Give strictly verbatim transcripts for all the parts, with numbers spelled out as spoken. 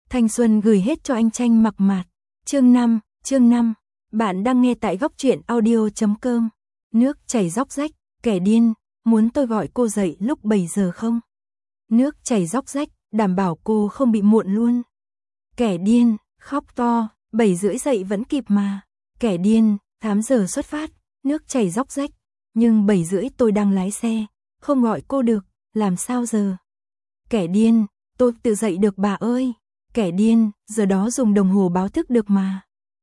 Thanh xuân gửi hết cho anh Tranh Mặc Mạt. Chương năm, chương năm. Bạn đang nghe tại góc truyện audio chấm com. Nước chảy róc rách, kẻ điên, muốn tôi gọi cô dậy lúc bảy giờ không? Nước chảy róc rách, đảm bảo cô không bị muộn luôn. Kẻ điên, khóc to, bảy rưỡi dậy vẫn kịp mà. Kẻ điên, tám giờ xuất phát, nước chảy róc rách, nhưng bảy rưỡi tôi đang lái xe, không gọi cô được, làm sao giờ? Kẻ điên, tôi tự dậy được bà ơi. Kẻ điên, giờ đó dùng đồng hồ báo thức được mà.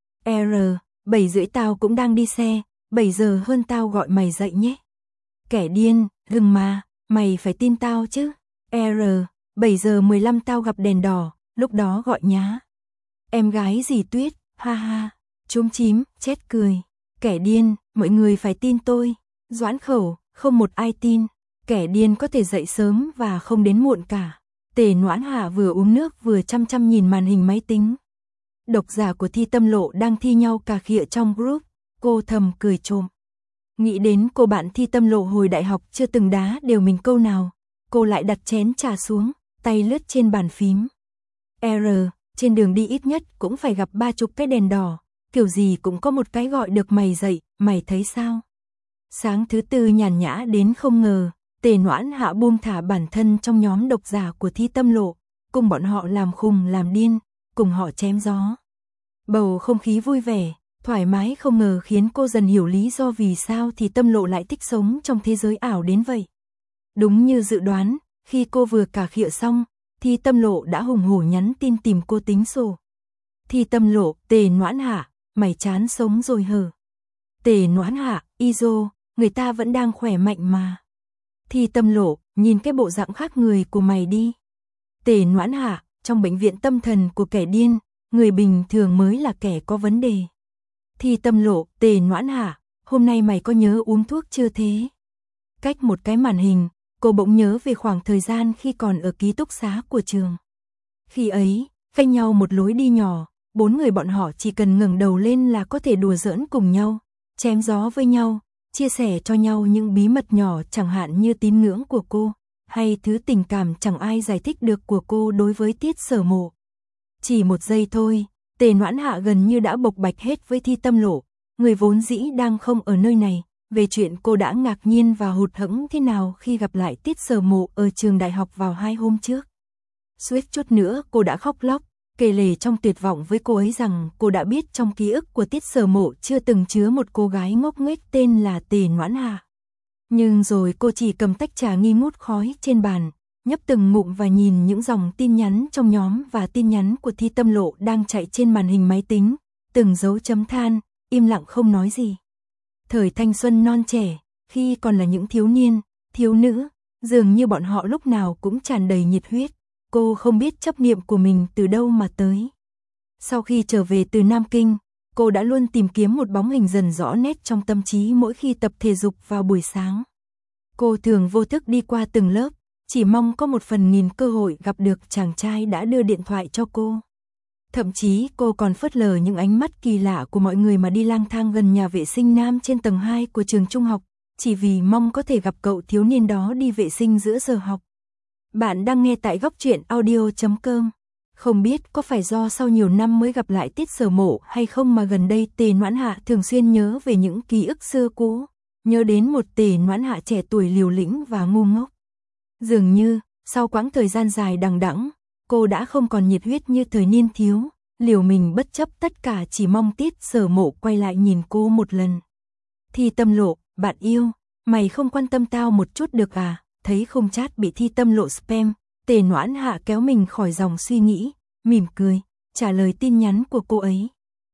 R, bảy rưỡi tao cũng đang đi xe, bảy giờ hơn tao gọi mày dậy nhé. Kẻ điên, đừng mà, mày phải tin tao chứ. R, bảy giờ mười lăm tao gặp đèn đỏ, lúc đó gọi nhá. Em gái dì Tuyết, ha ha, chúm chím, chết cười. Kẻ điên, mọi người phải tin tôi. Doãn Khẩu, không một ai tin. Kẻ điên có thể dậy sớm và không đến muộn cả. Tề Noãn Hạ vừa uống nước vừa chăm chăm nhìn màn hình máy tính. Độc giả của Thi Tâm Lộ đang thi nhau cà khịa trong group, cô thầm cười trộm. Nghĩ đến cô bạn Thi Tâm Lộ hồi đại học chưa từng đá đều mình câu nào, cô lại đặt chén trà xuống, tay lướt trên bàn phím. R, trên đường đi ít nhất cũng phải gặp ba chục cái đèn đỏ, kiểu gì cũng có một cái gọi được mày dậy, mày thấy sao? Sáng thứ tư nhàn nhã đến không ngờ, Tề Noãn Hạ buông thả bản thân trong nhóm độc giả của Thi Tâm Lộ, cùng bọn họ làm khùng làm điên, cùng họ chém gió. Bầu không khí vui vẻ, thoải mái không ngờ khiến cô dần hiểu lý do vì sao Thi Tâm Lộ lại thích sống trong thế giới ảo đến vậy. Đúng như dự đoán, khi cô vừa cà khịa xong, Thi Tâm Lộ đã hùng hổ nhắn tin tìm cô tính sổ. Thi Tâm Lộ, Tề Noãn Hạ, mày chán sống rồi hờ? Tề Noãn Hạ, Izo, người ta vẫn đang khỏe mạnh mà. Thi Tâm Lộ, nhìn cái bộ dạng khác người của mày đi. Tề Noãn Hạ, trong bệnh viện tâm thần của kẻ điên, người bình thường mới là kẻ có vấn đề. Thi Tâm Lộ, Tề Noãn Hạ, hôm nay mày có nhớ uống thuốc chưa thế? Cách một cái màn hình, cô bỗng nhớ về khoảng thời gian khi còn ở ký túc xá của trường. Khi ấy, phanh nhau một lối đi nhỏ, bốn người bọn họ chỉ cần ngẩng đầu lên là có thể đùa giỡn cùng nhau, chém gió với nhau, chia sẻ cho nhau những bí mật nhỏ chẳng hạn như tín ngưỡng của cô, hay thứ tình cảm chẳng ai giải thích được của cô đối với Tiết Sở Mộ. Chỉ một giây thôi, Tề Noãn Hạ gần như đã bộc bạch hết với Thi Tâm Lộ, người vốn dĩ đang không ở nơi này, về chuyện cô đã ngạc nhiên và hụt hẫng thế nào khi gặp lại Tiết Sở Mộ ở trường đại học vào hai hôm trước. Suýt chút nữa cô đã khóc lóc, kể lể trong tuyệt vọng với cô ấy rằng cô đã biết trong ký ức của Tiết Sở Mộ chưa từng chứa một cô gái ngốc nghếch tên là Tề Noãn Hạ. Nhưng rồi cô chỉ cầm tách trà nghi ngút khói trên bàn, nhấp từng ngụm và nhìn những dòng tin nhắn trong nhóm và tin nhắn của Thi Tâm Lộ đang chạy trên màn hình máy tính, từng dấu chấm than, im lặng không nói gì. Thời thanh xuân non trẻ, khi còn là những thiếu niên, thiếu nữ, dường như bọn họ lúc nào cũng tràn đầy nhiệt huyết, cô không biết chấp niệm của mình từ đâu mà tới. Sau khi trở về từ Nam Kinh, cô đã luôn tìm kiếm một bóng hình dần rõ nét trong tâm trí mỗi khi tập thể dục vào buổi sáng. Cô thường vô thức đi qua từng lớp, chỉ mong có một phần nghìn cơ hội gặp được chàng trai đã đưa điện thoại cho cô. Thậm chí cô còn phớt lờ những ánh mắt kỳ lạ của mọi người mà đi lang thang gần nhà vệ sinh nam trên tầng hai của trường trung học, chỉ vì mong có thể gặp cậu thiếu niên đó đi vệ sinh giữa giờ học. Bạn đang nghe tại góc truyện audio chấm com. Không biết có phải do sau nhiều năm mới gặp lại Tiết Sở Mộ hay không mà gần đây Tề Noãn Hạ thường xuyên nhớ về những ký ức xưa cũ, nhớ đến một Tề Noãn Hạ trẻ tuổi liều lĩnh và ngu ngốc. Dường như, sau quãng thời gian dài đằng đẵng, cô đã không còn nhiệt huyết như thời niên thiếu, liều mình bất chấp tất cả chỉ mong Tiết Sở Mộ quay lại nhìn cô một lần. Thi Tâm Lộ, bạn yêu, mày không quan tâm tao một chút được à? Thấy không chat bị Thi Tâm Lộ spam, Tề Noãn Hạ kéo mình khỏi dòng suy nghĩ, mỉm cười, trả lời tin nhắn của cô ấy.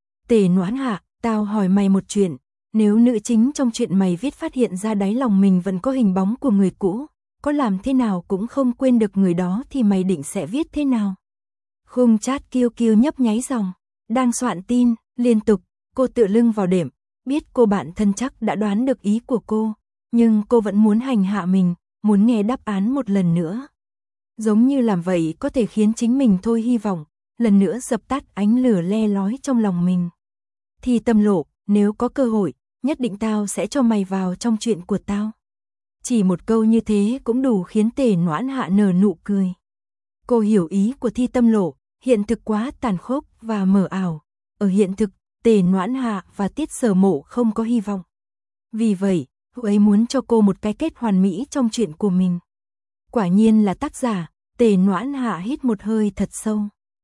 Tề Noãn Hạ, tao hỏi mày một chuyện, nếu nữ chính trong chuyện mày viết phát hiện ra đáy lòng mình vẫn có hình bóng của người cũ, có làm thế nào cũng không quên được người đó thì mày định sẽ viết thế nào? Khung chat kêu kêu nhấp nháy dòng, đang soạn tin, liên tục, cô tựa lưng vào đệm, biết cô bạn thân chắc đã đoán được ý của cô, nhưng cô vẫn muốn hành hạ mình, muốn nghe đáp án một lần nữa. Giống như làm vậy có thể khiến chính mình thôi hy vọng, lần nữa dập tắt ánh lửa le lói trong lòng mình. Thi Tâm Lộ, nếu có cơ hội, nhất định tao sẽ cho mày vào trong chuyện của tao. Chỉ một câu như thế cũng đủ khiến Tề Noãn Hạ nở nụ cười. Cô hiểu ý của Thi Tâm Lộ, hiện thực quá tàn khốc và mờ ảo. Ở hiện thực, Tề Noãn Hạ và Tiết Sở Mộ không có hy vọng. Vì vậy, cô ấy muốn cho cô một cái kết hoàn mỹ trong chuyện của mình. Quả nhiên là tác giả, Tề Noãn Hạ hít một hơi thật sâu.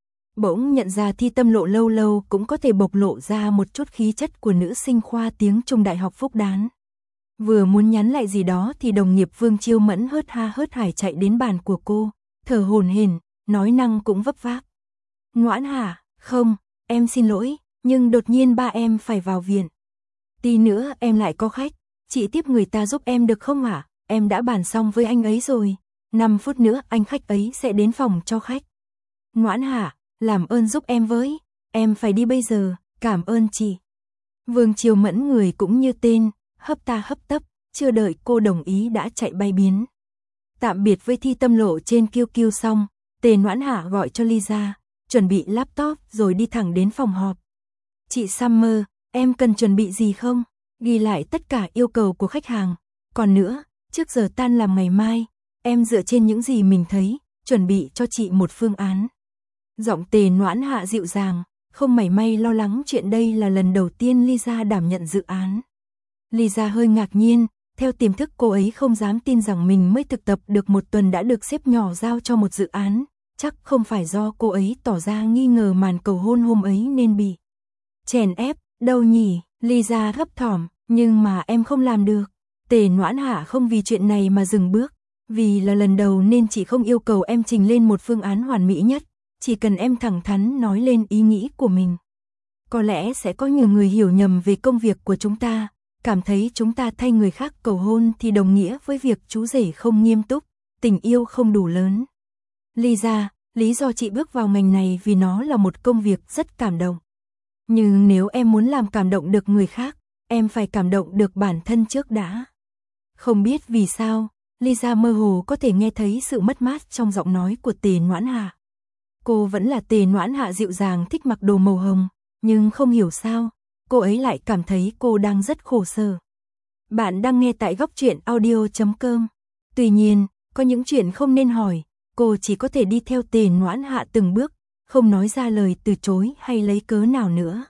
Bỗng nhận ra Thi Tâm Lộ lâu lâu cũng có thể bộc lộ ra một chút khí chất của nữ sinh khoa tiếng Trung Đại học Phúc Đán. Vừa muốn nhắn lại gì đó thì đồng nghiệp Vương Chiêu Mẫn hớt ha hớt hải chạy đến bàn của cô, thở hổn hển, nói năng cũng vấp váp. Noãn Hạ, không, em xin lỗi, nhưng đột nhiên ba em phải vào viện. Tí nữa em lại có khách, chị tiếp người ta giúp em được không hả? Em đã bàn xong với anh ấy rồi, năm phút nữa anh khách ấy sẽ đến phòng cho khách. Noãn Hạ, làm ơn giúp em với, em phải đi bây giờ, cảm ơn chị. Vương Chiêu Mẫn người cũng như tên, hấp ta hấp tấp, chưa đợi cô đồng ý đã chạy bay biến. Tạm biệt với Thi Tâm Lộ trên Q Q xong, Tề Noãn Hạ gọi cho Lisa, chuẩn bị laptop rồi đi thẳng đến phòng họp. Chị Summer, em cần chuẩn bị gì không? Ghi lại tất cả yêu cầu của khách hàng. Còn nữa, trước giờ tan làm ngày mai, em dựa trên những gì mình thấy, chuẩn bị cho chị một phương án. Giọng Tề Noãn Hạ dịu dàng, không mảy may lo lắng chuyện đây là lần đầu tiên Lisa đảm nhận dự án. Lisa hơi ngạc nhiên, theo tiềm thức cô ấy không dám tin rằng mình mới thực tập được một tuần đã được sếp nhỏ giao cho một dự án, chắc không phải do cô ấy tỏ ra nghi ngờ màn cầu hôn hôm ấy nên bị chèn ép, đâu nhỉ, Lisa thấp thỏm, nhưng mà em không làm được. Tề Noãn Hạ không vì chuyện này mà dừng bước, vì là lần đầu nên chị không yêu cầu em trình lên một phương án hoàn mỹ nhất, chỉ cần em thẳng thắn nói lên ý nghĩ của mình. Có lẽ sẽ có nhiều người hiểu nhầm về công việc của chúng ta, cảm thấy chúng ta thay người khác cầu hôn thì đồng nghĩa với việc chú rể không nghiêm túc, tình yêu không đủ lớn. Lisa, lý do chị bước vào ngành này vì nó là một công việc rất cảm động. Nhưng nếu em muốn làm cảm động được người khác, em phải cảm động được bản thân trước đã. Không biết vì sao, Lisa mơ hồ có thể nghe thấy sự mất mát trong giọng nói của Tề Noãn Hạ. Cô vẫn là Tề Noãn Hạ dịu dàng thích mặc đồ màu hồng, nhưng không hiểu sao, cô ấy lại cảm thấy cô đang rất khổ sở. Bạn đang nghe tại góc truyện audio chấm com. Tuy nhiên, có những chuyện không nên hỏi, cô chỉ có thể đi theo Tề Noãn Hạ từng bước, không nói ra lời từ chối hay lấy cớ nào nữa.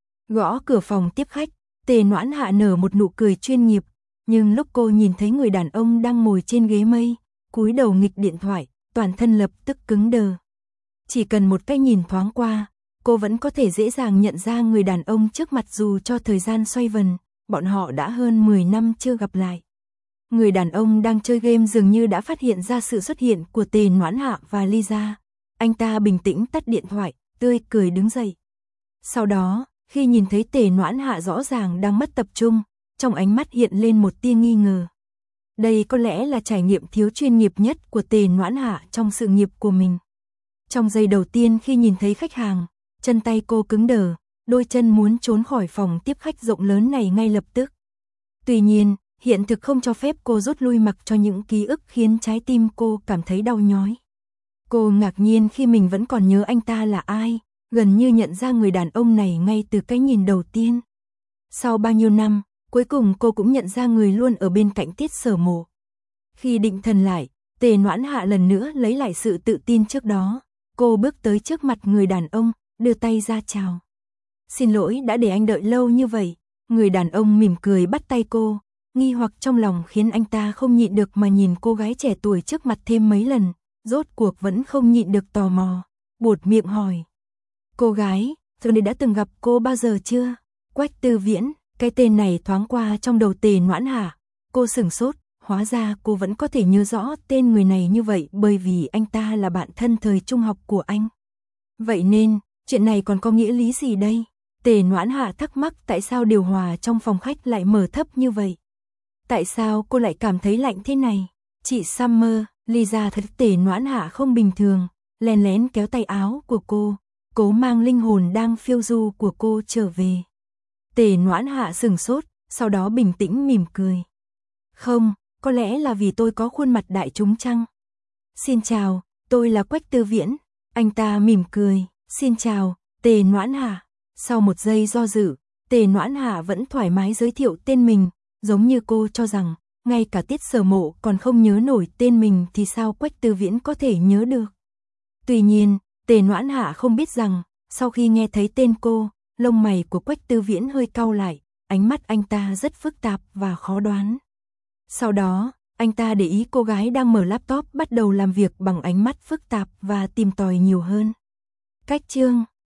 Gõ cửa phòng tiếp khách, Tề Noãn Hạ nở một nụ cười chuyên nghiệp, nhưng lúc cô nhìn thấy người đàn ông đang ngồi trên ghế mây, cúi đầu nghịch điện thoại, toàn thân lập tức cứng đờ. Chỉ cần một cái nhìn thoáng qua, cô vẫn có thể dễ dàng nhận ra người đàn ông trước mặt dù cho thời gian xoay vần, bọn họ đã hơn mười năm chưa gặp lại. Người đàn ông đang chơi game dường như đã phát hiện ra sự xuất hiện của Tề Noãn Hạ và Lisa. Anh ta bình tĩnh tắt điện thoại, tươi cười đứng dậy. Sau đó, khi nhìn thấy Tề Noãn Hạ rõ ràng đang mất tập trung, trong ánh mắt hiện lên một tia nghi ngờ. Đây có lẽ là trải nghiệm thiếu chuyên nghiệp nhất của Tề Noãn Hạ trong sự nghiệp của mình. Trong giây đầu tiên khi nhìn thấy khách hàng, chân tay cô cứng đờ, đôi chân muốn trốn khỏi phòng tiếp khách rộng lớn này ngay lập tức. Tuy nhiên, hiện thực không cho phép cô rút lui mặc cho những ký ức khiến trái tim cô cảm thấy đau nhói. Cô ngạc nhiên khi mình vẫn còn nhớ anh ta là ai, gần như nhận ra người đàn ông này ngay từ cái nhìn đầu tiên. Sau bao nhiêu năm, cuối cùng cô cũng nhận ra người luôn ở bên cạnh Tiết Sở Mộ. Khi định thần lại, Tề Noãn Hạ lần nữa lấy lại sự tự tin trước đó. Cô bước tới trước mặt người đàn ông, đưa tay ra chào. Xin lỗi đã để anh đợi lâu như vậy. Người đàn ông mỉm cười bắt tay cô, nghi hoặc trong lòng khiến anh ta không nhịn được mà nhìn cô gái trẻ tuổi trước mặt thêm mấy lần, rốt cuộc vẫn không nhịn được tò mò, buột miệng hỏi. Cô gái, giờ này đã từng gặp cô bao giờ chưa? Quách Tư Viễn, cái tên này thoáng qua trong đầu Tề Noãn Hạ. Cô sửng sốt, hóa ra cô vẫn có thể nhớ rõ tên người này như vậy bởi vì anh ta là bạn thân thời trung học của anh. Vậy nên, chuyện này còn có nghĩa lý gì đây? Tề Noãn Hạ thắc mắc tại sao điều hòa trong phòng khách lại mở thấp như vậy? Tại sao cô lại cảm thấy lạnh thế này? Chị Summer, Lisa thật Tề Noãn Hạ không bình thường, lén lén kéo tay áo của cô, cố mang linh hồn đang phiêu du của cô trở về. Tề Noãn Hạ sửng sốt, sau đó bình tĩnh mỉm cười. Không, có lẽ là vì tôi có khuôn mặt đại chúng chăng? Xin chào, tôi là Quách Tư Viễn. Anh ta mỉm cười, xin chào, Tề Noãn Hạ. Sau một giây do dự, Tề Noãn Hạ vẫn thoải mái giới thiệu tên mình, giống như cô cho rằng, ngay cả Tiết Sở Mộ còn không nhớ nổi tên mình thì sao Quách Tư Viễn có thể nhớ được. Tuy nhiên, Tề Noãn Hạ không biết rằng, sau khi nghe thấy tên cô, lông mày của Quách Tư Viễn hơi cau lại, ánh mắt anh ta rất phức tạp và khó đoán. Sau đó, anh ta để ý cô gái đang mở laptop bắt đầu làm việc bằng ánh mắt phức tạp và tìm tòi nhiều hơn. Cách chương